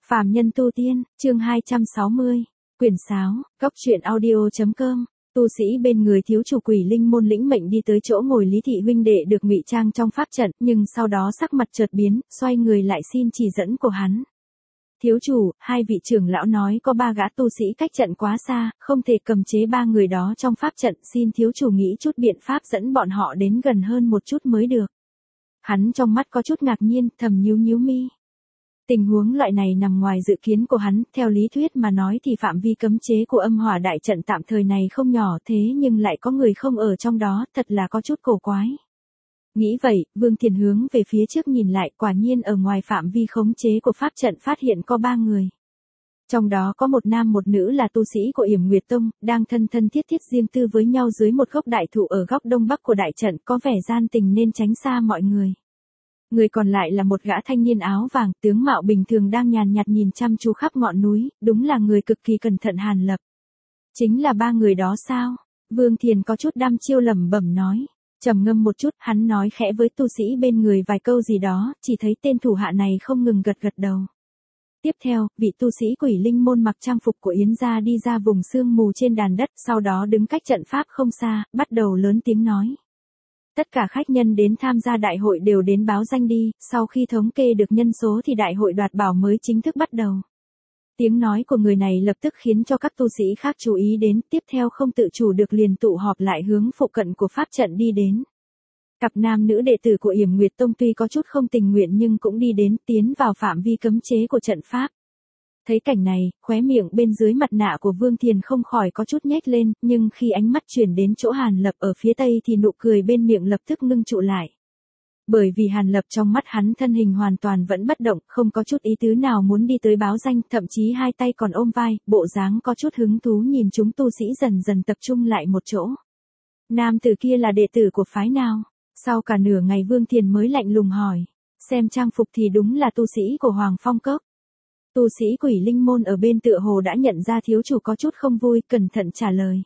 Phàm nhân tu tiên, chương 260, quyển 6, góc truyện audio.com. Tu sĩ bên người thiếu chủ Quỷ Linh môn lĩnh mệnh đi tới chỗ ngồi Lý thị huynh đệ được ngụy trang trong pháp trận, nhưng sau đó sắc mặt chợt biến, xoay người lại xin chỉ dẫn của hắn. Thiếu chủ, hai vị trưởng lão nói có 3 gã tu sĩ cách trận quá xa, không thể cầm chế 3 người đó trong pháp trận, xin thiếu chủ nghĩ chút biện pháp dẫn bọn họ đến gần hơn một chút mới được. Hắn trong mắt có chút ngạc nhiên, thầm nhíu mi. Tình huống loại này nằm ngoài dự kiến của hắn, theo lý thuyết mà nói thì phạm vi cấm chế của âm hỏa đại trận tạm thời này không nhỏ, thế nhưng lại có người không ở trong đó, thật là có chút cổ quái. Nghĩ vậy, Vương Thiền hướng về phía trước nhìn lại, quả nhiên ở ngoài phạm vi khống chế của pháp trận phát hiện có 3 người. Trong đó có một nam một nữ là tu sĩ của Yểm Nguyệt Tông, đang thân thiết riêng tư với nhau dưới một gốc đại thụ ở góc đông bắc của đại trận, có vẻ gian tình nên tránh xa mọi người. Người còn lại là một gã thanh niên áo vàng, tướng mạo bình thường đang nhàn nhạt nhìn chăm chú khắp ngọn núi, đúng là người cực kỳ cẩn thận Hàn Lập. Chính là 3 người đó sao? Vương Thiền có chút đăm chiêu lẩm bẩm nói. Trầm ngâm một chút, hắn nói khẽ với tu sĩ bên người vài câu gì đó, chỉ thấy tên thủ hạ này không ngừng gật đầu. Tiếp theo, vị tu sĩ Quỷ Linh môn mặc trang phục của Yến gia đi ra vùng sương mù trên đàn đất, sau đó đứng cách trận pháp không xa, bắt đầu lớn tiếng nói. Tất cả khách nhân đến tham gia đại hội đều đến báo danh đi, sau khi thống kê được nhân số thì đại hội đoạt bảo mới chính thức bắt đầu. Tiếng nói của người này lập tức khiến cho các tu sĩ khác chú ý đến, tiếp theo không tự chủ được liền tụ họp lại hướng phụ cận của pháp trận đi đến. Cặp nam nữ đệ tử của Yểm Nguyệt Tông tuy có chút không tình nguyện nhưng cũng đi đến, tiến vào phạm vi cấm chế của trận pháp. Thấy cảnh này, khóe miệng bên dưới mặt nạ của Vương Thiền không khỏi có chút nhếch lên, nhưng khi ánh mắt chuyển đến chỗ Hàn Lập ở phía tây thì nụ cười bên miệng lập tức ngưng trụ lại. Bởi vì Hàn Lập trong mắt hắn thân hình hoàn toàn vẫn bất động, không có chút ý tứ nào muốn đi tới báo danh, thậm chí hai tay còn ôm vai, bộ dáng có chút hứng thú nhìn chúng tu sĩ dần dần tập trung lại một chỗ. Nam tử kia là đệ tử của phái nào? Sau cả nửa ngày Vương Thiền mới lạnh lùng hỏi. Xem trang phục thì đúng là tu sĩ của Hoàng Phong Cốc. Tu sĩ Quỷ Linh môn ở bên tựa hồ đã nhận ra thiếu chủ có chút không vui, cẩn thận trả lời.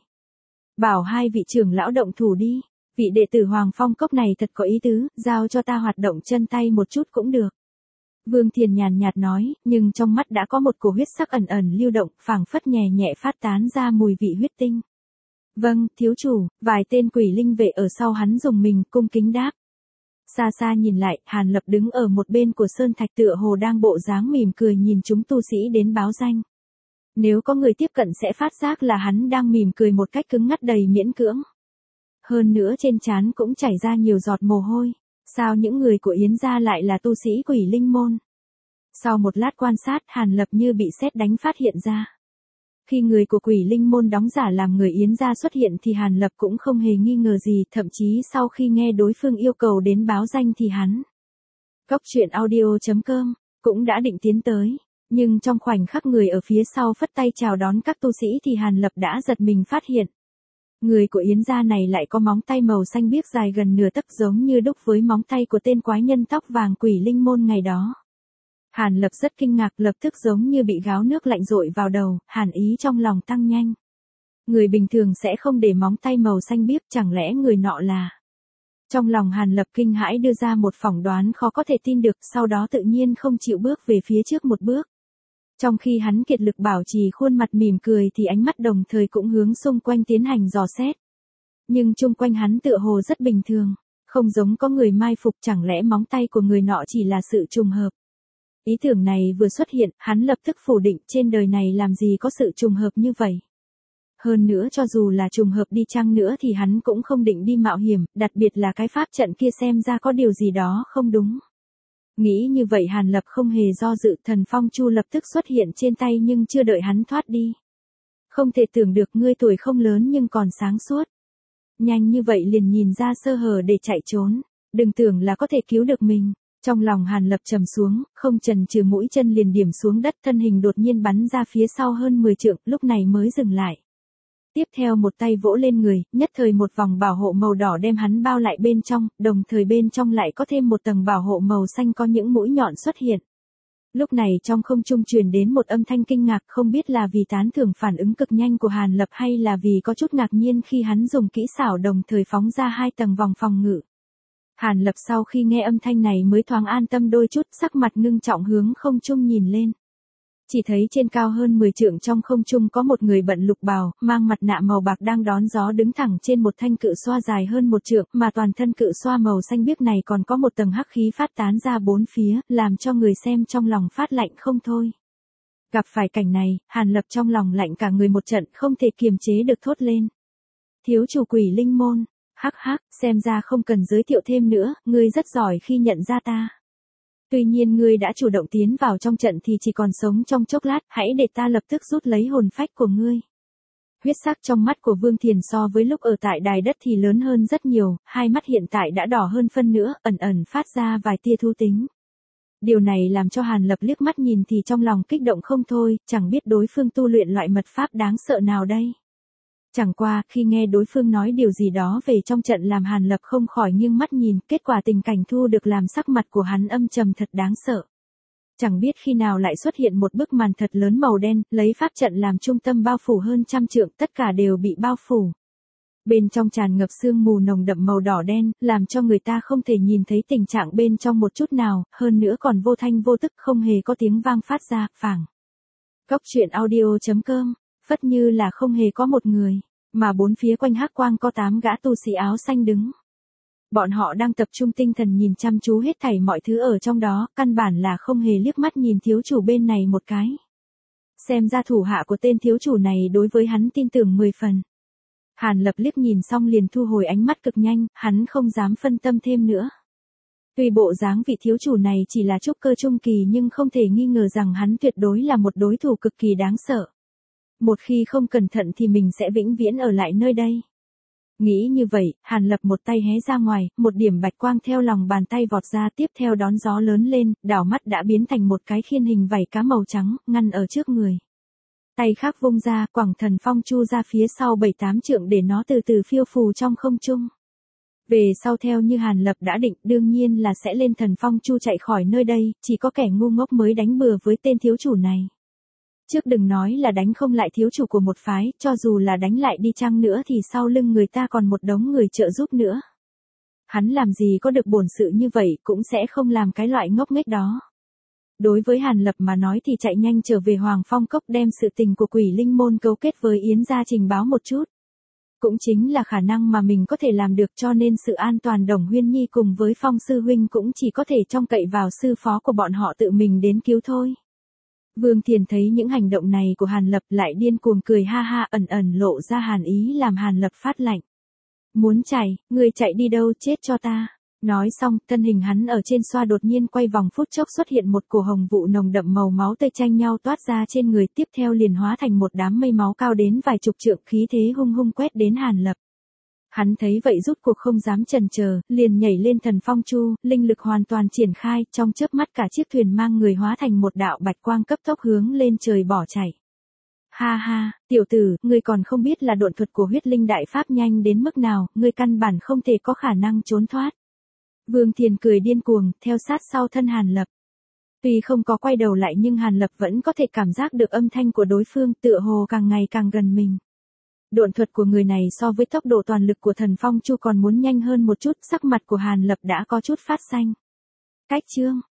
Bảo hai vị trưởng lão động thủ đi, vị đệ tử Hoàng Phong Cốc này thật có ý tứ, giao cho ta hoạt động chân tay một chút cũng được. Vương Thiền nhàn nhạt nói, nhưng trong mắt đã có một cổ huyết sắc ẩn ẩn lưu động, phảng phất nhẹ nhẹ phát tán ra mùi vị huyết tinh. Vâng, thiếu chủ, vài tên quỷ linh vệ ở sau hắn dùng mình cung kính đáp. Xa xa nhìn lại, Hàn Lập đứng ở một bên của sơn thạch tựa hồ đang bộ dáng mỉm cười nhìn chúng tu sĩ đến báo danh. Nếu có người tiếp cận sẽ phát giác là hắn đang mỉm cười một cách cứng ngắt đầy miễn cưỡng. Hơn nữa trên trán cũng chảy ra nhiều giọt mồ hôi. Sao những người của Yến gia lại là tu sĩ Quỷ Linh môn? Sau một lát quan sát, Hàn Lập như bị sét đánh phát hiện ra. Khi người của Quỷ Linh môn đóng giả làm người Yến gia xuất hiện thì Hàn Lập cũng không hề nghi ngờ gì, thậm chí sau khi nghe đối phương yêu cầu đến báo danh thì hắn. Góc truyện audio.com, cũng đã định tiến tới, nhưng trong khoảnh khắc người ở phía sau phất tay chào đón các tu sĩ thì Hàn Lập đã giật mình phát hiện. Người của Yến gia này lại có móng tay màu xanh biếc dài gần nửa tấc giống như đúc với móng tay của tên quái nhân tóc vàng Quỷ Linh môn ngày đó. Hàn Lập rất kinh ngạc, lập tức giống như bị gáo nước lạnh dội vào đầu, hàn ý trong lòng tăng nhanh. Người bình thường sẽ không để móng tay màu xanh biếc, chẳng lẽ người nọ là... Trong lòng Hàn Lập kinh hãi đưa ra một phỏng đoán khó có thể tin được, sau đó tự nhiên không chịu bước về phía trước một bước. Trong khi hắn kiệt lực bảo trì khuôn mặt mỉm cười thì ánh mắt đồng thời cũng hướng xung quanh tiến hành dò xét. Nhưng chung quanh hắn tựa hồ rất bình thường, không giống có người mai phục, chẳng lẽ móng tay của người nọ chỉ là sự trùng hợp. Ý tưởng này vừa xuất hiện, hắn lập tức phủ định, trên đời này làm gì có sự trùng hợp như vậy. Hơn nữa cho dù là trùng hợp đi chăng nữa thì hắn cũng không định đi mạo hiểm, đặc biệt là cái pháp trận kia xem ra có điều gì đó không đúng. Nghĩ như vậy Hàn Lập không hề do dự, thần phong chu lập tức xuất hiện trên tay nhưng chưa đợi hắn thoát đi. Không thể tưởng được ngươi tuổi không lớn nhưng còn sáng suốt. Nhanh như vậy liền nhìn ra sơ hở để chạy trốn, đừng tưởng là có thể cứu được mình. Trong lòng Hàn Lập trầm xuống, không chần chừ mũi chân liền điểm xuống đất, thân hình đột nhiên bắn ra phía sau hơn 10 trượng, lúc này mới dừng lại. Tiếp theo một tay vỗ lên người, nhất thời một vòng bảo hộ màu đỏ đem hắn bao lại bên trong, đồng thời bên trong lại có thêm một tầng bảo hộ màu xanh có những mũi nhọn xuất hiện. Lúc này trong không trung truyền đến một âm thanh kinh ngạc, không biết là vì tán thưởng phản ứng cực nhanh của Hàn Lập hay là vì có chút ngạc nhiên khi hắn dùng kỹ xảo đồng thời phóng ra 2 tầng vòng phòng ngự. Hàn Lập sau khi nghe âm thanh này mới thoáng an tâm đôi chút, sắc mặt ngưng trọng hướng không trung nhìn lên. Chỉ thấy trên cao hơn 10 trượng trong không trung có một người bận lục bào, mang mặt nạ màu bạc đang đón gió đứng thẳng trên một thanh cự xoa dài hơn 1 trượng, mà toàn thân cự xoa màu xanh biếc này còn có một tầng hắc khí phát tán ra bốn phía, làm cho người xem trong lòng phát lạnh không thôi. Gặp phải cảnh này, Hàn Lập trong lòng lạnh cả người một trận, không thể kiềm chế được thốt lên. Thiếu chủ Quỷ Linh môn, hắc hắc, xem ra không cần giới thiệu thêm nữa, ngươi rất giỏi khi nhận ra ta. Tuy nhiên ngươi đã chủ động tiến vào trong trận thì chỉ còn sống trong chốc lát, hãy để ta lập tức rút lấy hồn phách của ngươi. Huyết sắc trong mắt của Vương Thiền so với lúc ở tại đài đất thì lớn hơn rất nhiều, hai mắt hiện tại đã đỏ hơn phân nữa, ẩn ẩn phát ra vài tia thú tính. Điều này làm cho Hàn Lập liếc mắt nhìn thì trong lòng kích động không thôi, chẳng biết đối phương tu luyện loại mật pháp đáng sợ nào đây. Chẳng qua, khi nghe đối phương nói điều gì đó về trong trận làm Hàn Lập không khỏi nghiêng mắt nhìn, kết quả tình cảnh thu được làm sắc mặt của hắn âm trầm thật đáng sợ. Chẳng biết khi nào lại xuất hiện một bức màn thật lớn màu đen, lấy pháp trận làm trung tâm bao phủ hơn 100 trượng, tất cả đều bị bao phủ. Bên trong tràn ngập sương mù nồng đậm màu đỏ đen, làm cho người ta không thể nhìn thấy tình trạng bên trong một chút nào, hơn nữa còn vô thanh vô tức không hề có tiếng vang phát ra, phảng. Góc truyện audio.com, phất như là không hề có một người, mà bốn phía quanh hắc quang có 8 gã tu sĩ áo xanh đứng. Bọn họ đang tập trung tinh thần nhìn chăm chú hết thảy mọi thứ ở trong đó, căn bản là không hề liếc mắt nhìn thiếu chủ bên này một cái. Xem ra thủ hạ của tên thiếu chủ này đối với hắn tin tưởng 10 phần. Hàn Lập liếc nhìn xong liền thu hồi ánh mắt cực nhanh, hắn không dám phân tâm thêm nữa. Tuy bộ dáng vị thiếu chủ này chỉ là trúc cơ trung kỳ nhưng không thể nghi ngờ rằng hắn tuyệt đối là một đối thủ cực kỳ đáng sợ. Một khi không cẩn thận thì mình sẽ vĩnh viễn ở lại nơi đây. Nghĩ như vậy, Hàn Lập một tay hé ra ngoài, một điểm bạch quang theo lòng bàn tay vọt ra, tiếp theo đón gió lớn lên, đảo mắt đã biến thành một cái khiên hình vảy cá màu trắng, ngăn ở trước người. Tay khác vung ra, quẳng thần phong chu ra phía sau 7-8 trượng để nó từ từ phiêu phù trong không trung. Về sau theo như Hàn Lập đã định, đương nhiên là sẽ lên thần phong chu chạy khỏi nơi đây, chỉ có kẻ ngu ngốc mới đánh bừa với tên thiếu chủ này. Trước đừng nói là đánh không lại thiếu chủ của một phái, cho dù là đánh lại đi chăng nữa thì sau lưng người ta còn một đống người trợ giúp nữa. Hắn làm gì có được bổn sự như vậy, cũng sẽ không làm cái loại ngốc nghếch đó. Đối với Hàn Lập mà nói thì chạy nhanh trở về Hoàng Phong Cốc đem sự tình của Quỷ Linh môn cấu kết với Yến gia trình báo một chút. Cũng chính là khả năng mà mình có thể làm được, cho nên sự an toàn Đồng Huyên Nhi cùng với Phong sư huynh cũng chỉ có thể trông cậy vào sư phó của bọn họ tự mình đến cứu thôi. Vương Thiền thấy những hành động này của Hàn Lập lại điên cuồng cười ha ha, ẩn ẩn lộ ra hàn ý làm Hàn Lập phát lạnh. Muốn chạy, người chạy đi đâu, chết cho ta. Nói xong, thân hình hắn ở trên xoa đột nhiên quay vòng, phút chốc xuất hiện một cổ hồng vụ nồng đậm màu máu tươi tranh nhau toát ra trên người, tiếp theo liền hóa thành một đám mây máu cao đến vài chục trượng, khí thế hung hung quét đến Hàn Lập. Hắn thấy vậy rút cuộc không dám chần chờ, liền nhảy lên thần phong chu, linh lực hoàn toàn triển khai, trong chớp mắt cả chiếc thuyền mang người hóa thành một đạo bạch quang cấp tốc hướng lên trời bỏ chạy. Ha ha, tiểu tử, ngươi còn không biết là độn thuật của huyết linh đại pháp nhanh đến mức nào, ngươi căn bản không thể có khả năng trốn thoát. Vương Thiền cười điên cuồng, theo sát sau thân Hàn Lập. Tuy không có quay đầu lại nhưng Hàn Lập vẫn có thể cảm giác được âm thanh của đối phương, tựa hồ càng ngày càng gần mình. Độn thuật của người này so với tốc độ toàn lực của thần phong chu còn muốn nhanh hơn một chút, sắc mặt của Hàn Lập đã có chút phát xanh. Cách chương